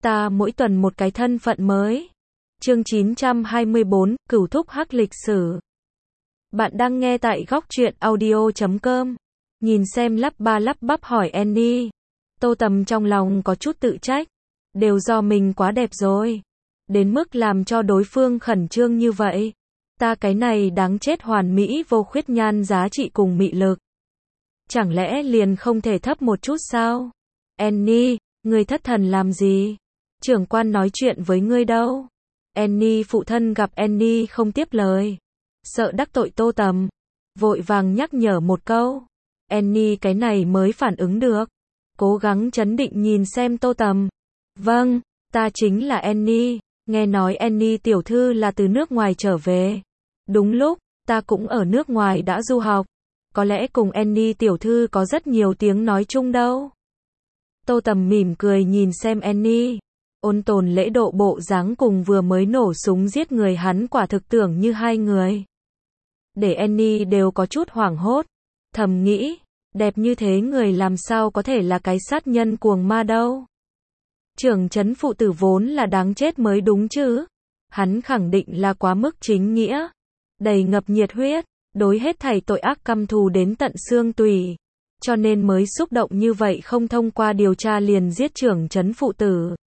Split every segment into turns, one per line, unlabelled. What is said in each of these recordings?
Ta mỗi tuần một cái thân phận mới. Chương 924, Cửu thúc hắc lịch sử. Bạn đang nghe tại góc truyện audio.com. Nhìn xem lắp ba lắp bắp hỏi Annie. Tô Tầm trong lòng có chút tự trách. Đều do mình quá đẹp rồi. Đến mức làm cho đối phương khẩn trương như vậy. Ta cái này đáng chết hoàn mỹ vô khuyết nhan giá trị cùng mị lực. Chẳng lẽ liền không thể thấp một chút sao? Annie, người thất thần làm gì? Trưởng quan nói chuyện với ngươi đâu? Annie phụ thân gặp Annie không tiếp lời. Sợ đắc tội Tô Tầm. Vội vàng nhắc nhở một câu. Annie cái này mới phản ứng được. Cố gắng trấn định nhìn xem Tô Tầm. Vâng, ta chính là Annie. Nghe nói Annie tiểu thư là từ nước ngoài trở về. Đúng lúc, ta cũng ở nước ngoài đã du học. Có lẽ cùng Annie tiểu thư có rất nhiều tiếng nói chung đâu. Tô Tầm mỉm cười nhìn xem Annie. Ôn tồn lễ độ bộ dáng cùng vừa mới nổ súng giết người hắn quả thực tưởng như hai người. Để Annie đều có chút hoảng hốt. Thầm nghĩ, đẹp như thế người làm sao có thể là cái sát nhân cuồng ma đâu. Trưởng trấn phụ tử vốn là đáng chết mới đúng chứ. Hắn khẳng định là quá mức chính nghĩa. Đầy ngập nhiệt huyết, đối hết thảy tội ác căm thù đến tận xương tủy. Cho nên mới xúc động như vậy không thông qua điều tra liền giết trưởng trấn phụ tử.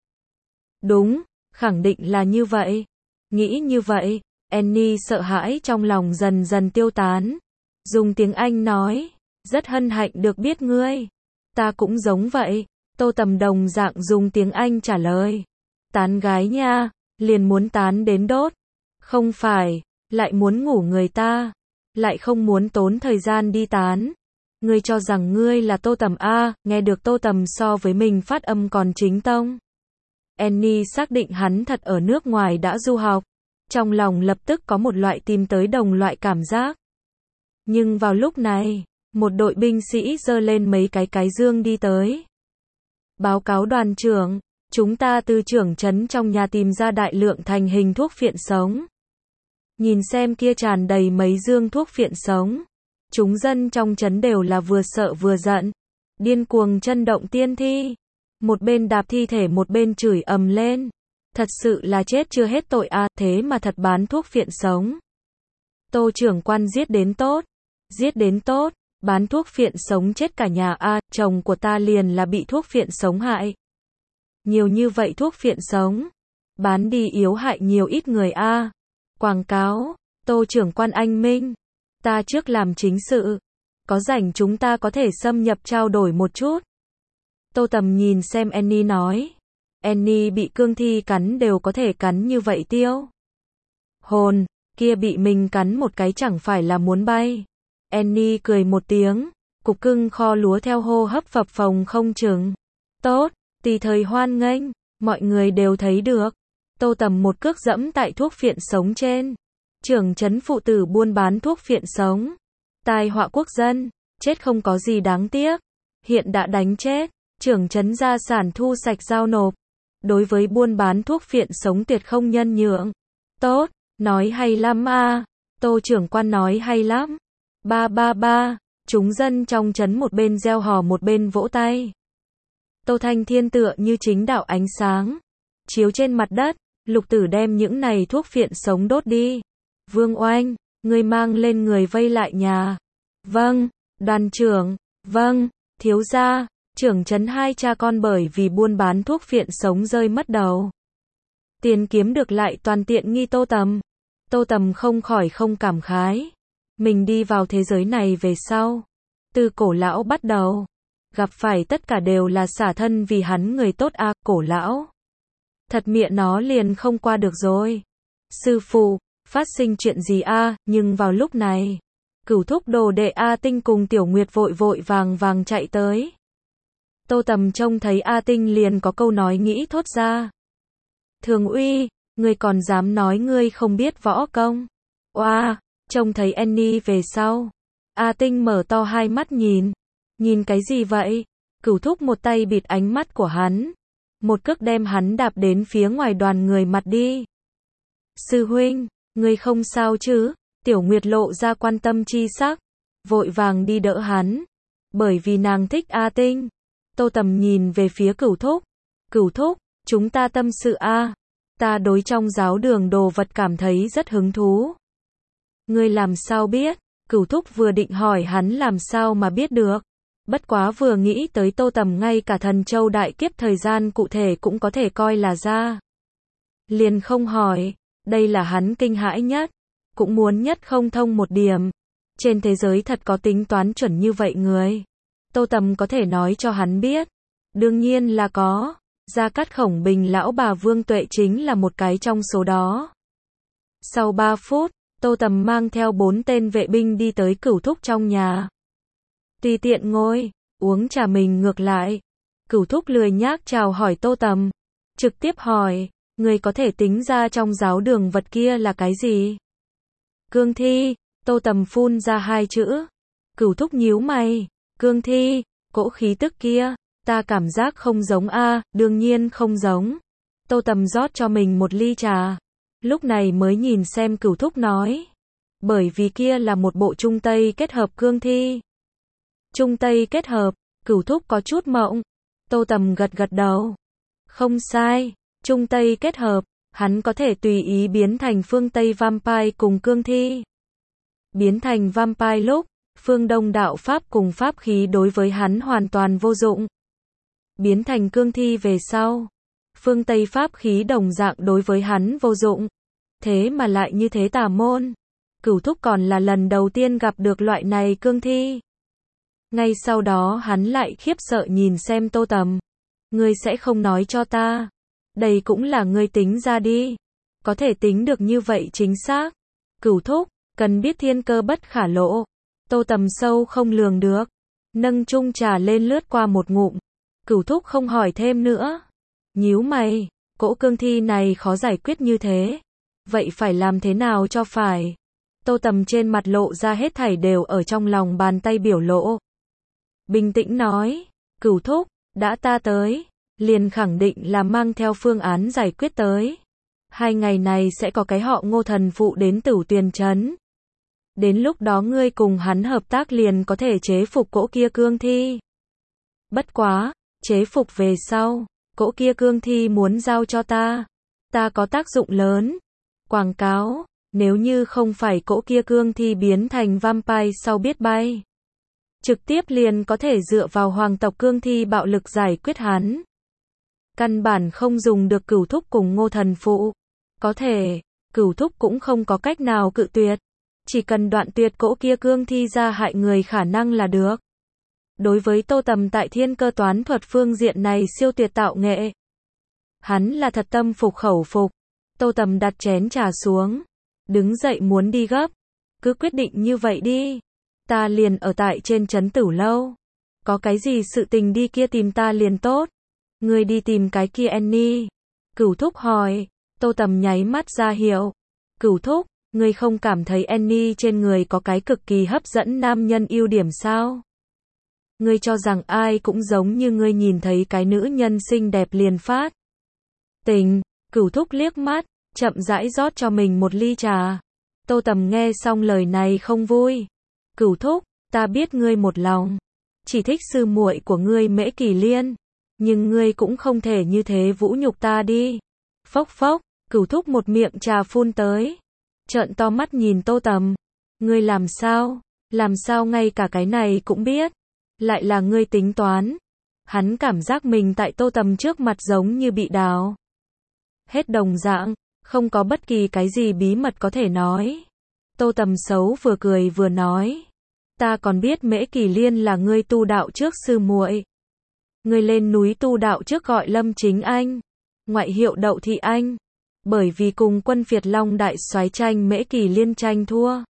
Đúng, khẳng định là như vậy. Nghĩ như vậy, Annie sợ hãi trong lòng dần dần tiêu tán. Dùng tiếng Anh nói, rất hân hạnh được biết ngươi. Ta cũng giống vậy. Tô Tầm đồng dạng dùng tiếng Anh trả lời. Tán gái nha, liền muốn tán đến đốt. Không phải, lại muốn ngủ người ta. Lại không muốn tốn thời gian đi tán. Ngươi cho rằng ngươi là Tô Tầm a? Nghe được Tô Tầm so với mình phát âm còn chính tông. Annie xác định hắn thật ở nước ngoài đã du học. Trong lòng lập tức có một loại tìm tới đồng loại cảm giác. Nhưng vào lúc này, một đội binh sĩ giơ lên mấy cái dương đi tới. Báo cáo đoàn trưởng, chúng ta từ trưởng trấn trong nhà tìm ra đại lượng thành hình thuốc phiện sống. Nhìn xem kia tràn đầy mấy dương thuốc phiện sống. Chúng dân trong trấn đều là vừa sợ vừa giận. Điên cuồng chân động tiên thi. Một bên đạp thi thể một bên chửi ầm lên. Thật sự là chết chưa hết tội à, thế mà thật bán thuốc phiện sống. Tô trưởng quan giết đến tốt. Giết đến tốt, bán thuốc phiện sống chết cả nhà à, chồng của ta liền là bị thuốc phiện sống hại. Nhiều như vậy thuốc phiện sống. Bán đi yếu hại nhiều ít người à. Quảng cáo, Tô trưởng quan anh minh. Ta trước làm chính sự. Có rảnh chúng ta có thể xâm nhập trao đổi một chút. Tô Tầm nhìn xem Annie nói. Annie bị cương thi cắn đều có thể cắn như vậy tiêu. Hồn, kia bị mình cắn một cái chẳng phải là muốn bay. Annie cười một tiếng. Cục cưng kho lúa theo hô hấp phập phồng không chừng. Tốt, tùy thời hoan nghênh. Mọi người đều thấy được. Tô Tầm một cước dẫm tại thuốc phiện sống trên. Trưởng trấn phụ tử buôn bán thuốc phiện sống. Tai họa quốc dân. Chết không có gì đáng tiếc. Hiện đã đánh chết. Trưởng trấn gia sản thu sạch giao nộp. Đối với buôn bán thuốc phiện sống tuyệt không nhân nhượng. Tốt, nói hay lắm à. Tô trưởng quan nói hay lắm. Ba ba ba. Chúng dân trong trấn một bên reo hò một bên vỗ tay. Tô Thanh Thiên tựa như chính đạo ánh sáng. Chiếu trên mặt đất. Lục Tử đem những này thuốc phiện sống đốt đi. Vương Oanh, ngươi mang lên người vây lại nhà. Vâng, đoàn trưởng. Vâng, thiếu gia. Trưởng trấn hai cha con bởi vì buôn bán thuốc phiện sống rơi mất đầu. Tiền kiếm được lại toàn tiện nghi Tô Tầm. Tô Tầm không khỏi không cảm khái. Mình đi vào thế giới này về sau. Từ cổ lão bắt đầu. Gặp phải tất cả đều là xả thân vì hắn người tốt à, cổ lão. Thật mẹ nó liền không qua được rồi. Sư phụ, phát sinh chuyện gì a? Nhưng vào lúc này, Cửu thúc đồ đệ A Tinh cùng Tiểu Nguyệt vội vội vàng chạy tới. Tô Tầm trông thấy A Tinh liền có câu nói nghĩ thốt ra. Thường uy, ngươi còn dám nói ngươi không biết võ công. Oa, trông thấy Annie về sau. A Tinh mở to hai mắt nhìn. Nhìn cái gì vậy? Cửu thúc một tay bịt ánh mắt của hắn. Một cước đem hắn đạp đến phía ngoài đoàn người mặt đi. Sư huynh, ngươi không sao chứ? Tiểu Nguyệt lộ ra quan tâm chi sắc. Vội vàng đi đỡ hắn. Bởi vì nàng thích A Tinh. Tô Tầm nhìn về phía Cửu thúc. Cửu thúc, Chúng ta tâm sự a. Ta đối trong giáo đường đồ vật cảm thấy rất hứng thú. Ngươi làm sao biết? Cửu thúc vừa định hỏi hắn làm sao mà biết được. Bất quá vừa nghĩ tới Tô Tầm ngay cả thần châu đại kiếp thời gian cụ thể cũng có thể coi là ra. Liền không hỏi, đây là hắn kinh hãi nhất, cũng muốn nhất không thông một điểm. Trên thế giới thật có tính toán chuẩn như vậy người. Tô Tầm có thể nói cho hắn biết. Đương nhiên là có. Gia Cát Khổng Bình lão bà Vương Tuệ chính là một cái trong số đó. Sau 3 phút, Tô Tầm mang theo 4 tên vệ binh đi tới Cửu thúc trong nhà. Tùy tiện ngồi, uống trà mình ngược lại. Cửu thúc lười nhác chào hỏi Tô Tầm. Trực tiếp hỏi, người có thể tính ra trong giáo đường vật kia là cái gì? Cương thi. Tô Tầm phun ra 2 chữ. Cửu thúc nhíu mày. Cương thi, cỗ khí tức kia, ta cảm giác không giống a. Đương nhiên không giống. Tô Tầm rót cho mình một ly trà. Lúc này mới nhìn xem Cửu thúc nói. Bởi vì kia là một bộ Trung Tây kết hợp cương thi. Trung Tây kết hợp, Cửu thúc có chút mộng. Tô Tầm gật gật đầu. Không sai, Trung Tây kết hợp, hắn có thể tùy ý biến thành phương Tây vampire cùng cương thi. Biến thành vampire lúc, phương Đông đạo pháp cùng pháp khí đối với hắn hoàn toàn vô dụng. Biến thành cương thi về sau, phương Tây pháp khí đồng dạng đối với hắn vô dụng. Thế mà lại như thế tà môn. Cửu thúc còn là lần đầu tiên gặp được loại này cương thi. Ngay sau đó hắn lại khiếp sợ nhìn xem Tô Tầm. Ngươi sẽ không nói cho ta. Đây cũng là ngươi tính ra đi. Có thể tính được như vậy chính xác. Cửu thúc, cần biết thiên cơ bất khả lộ. Tô Tầm sâu không lường được. Nâng chung trà lên lướt qua một ngụm. Cửu thúc không hỏi thêm nữa. Nhíu mày, cỗ cương thi này khó giải quyết như thế. Vậy phải làm thế nào cho phải? Tô Tầm trên mặt lộ ra hết thảy đều ở trong lòng bàn tay biểu lộ. Bình tĩnh nói, Cửu thúc, đã ta tới, liền khẳng định là mang theo phương án giải quyết tới. 2 ngày này sẽ có cái họ Ngô thần phụ đến Tửu Tuyền trấn. Đến lúc đó ngươi cùng hắn hợp tác liền có thể chế phục cỗ kia cương thi. Bất quá, chế phục về sau, cỗ kia cương thi muốn giao cho ta. Ta có tác dụng lớn. Quảng cáo, nếu như không phải cỗ kia cương thi biến thành vampire sau biết bay. Trực tiếp liền có thể dựa vào hoàng tộc cương thi bạo lực giải quyết hắn. Căn bản không dùng được Cửu thúc cùng Ngô thần phụ. Có thể, Cửu thúc cũng không có cách nào cự tuyệt. Chỉ cần đoạn tuyệt cỗ kia cương thi ra hại người khả năng là được. Đối với Tô Tầm tại thiên cơ toán thuật phương diện này siêu tuyệt tạo nghệ. Hắn là thật tâm phục khẩu phục. Tô Tầm đặt chén trà xuống. Đứng dậy muốn đi gấp. Cứ quyết định như vậy đi. Ta liền ở tại trên trấn Tử lâu. Có cái gì sự tình đi kia tìm ta liền tốt. Ngươi đi tìm cái kia Annie. Cửu thúc hỏi. Tô Tầm nháy mắt ra hiệu. Cửu thúc, ngươi không cảm thấy Annie trên người có cái cực kỳ hấp dẫn nam nhân ưu điểm sao? Ngươi cho rằng ai cũng giống như ngươi nhìn thấy cái nữ nhân xinh đẹp liền phát tình. Cửu thúc liếc mắt, chậm rãi rót cho mình một ly trà. Tô Tầm nghe xong lời này không vui. Cửu thúc, ta biết ngươi một lòng chỉ thích sư muội của ngươi Mễ Kỳ Liên, nhưng ngươi cũng không thể như thế vũ nhục ta đi. Phốc phốc, Cửu thúc một miệng trà phun tới. Trợn to mắt nhìn Tô Tầm. Ngươi làm sao? Làm sao ngay cả cái này cũng biết? Lại là ngươi tính toán. Hắn cảm giác mình tại Tô Tầm trước mặt giống như bị đào hết đồng dạng, không có bất kỳ cái gì bí mật có thể nói. Tô Tầm xấu vừa cười vừa nói. Ta còn biết Mễ Kỳ Liên là ngươi tu đạo trước sư muội. Ngươi lên núi tu đạo trước gọi Lâm Chính Anh, ngoại hiệu Đậu Thị Anh. Bởi vì cùng quân Việt Long đại soái tranh Mễ Kỳ Liên tranh thua.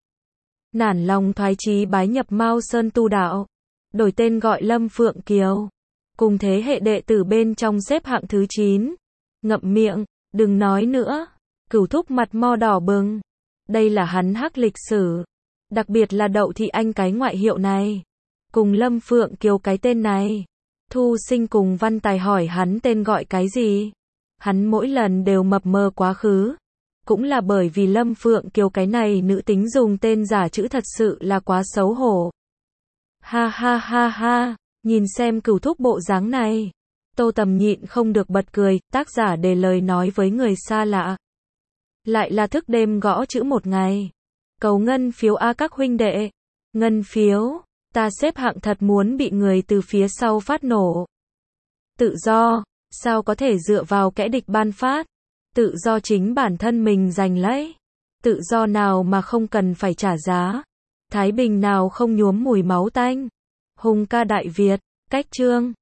Nản lòng thoái chí bái nhập Mao Sơn tu đạo. Đổi tên gọi Lâm Phượng Kiều. Cùng thế hệ đệ tử bên trong xếp hạng thứ 9. Ngậm miệng, đừng nói nữa. Cửu thúc mặt mo đỏ bừng. Đây là hắn hắc lịch sử. Đặc biệt là Đậu Thị Anh cái ngoại hiệu này. Cùng Lâm Phượng Kiều cái tên này. Thu Sinh cùng Văn Tài hỏi hắn tên gọi cái gì. Hắn mỗi lần đều mập mờ quá khứ. Cũng là bởi vì Lâm Phượng Kiều cái này nữ tính dùng tên giả chữ thật sự là quá xấu hổ. Ha ha ha ha, nhìn xem Cửu thúc bộ dáng này. Tô Tầm nhịn không được bật cười, tác giả để lời nói với người xa lạ. Lại là thức đêm gõ chữ một ngày. Cầu ngân phiếu a các huynh đệ. Ngân phiếu, ta xếp hạng thật muốn bị người từ phía sau phát nổ. Tự do, sao có thể dựa vào kẻ địch ban phát? Tự do chính bản thân mình giành lấy. Tự do nào mà không cần phải trả giá? Thái bình nào không nhuốm mùi máu tanh? Hùng ca Đại Việt, cách chương.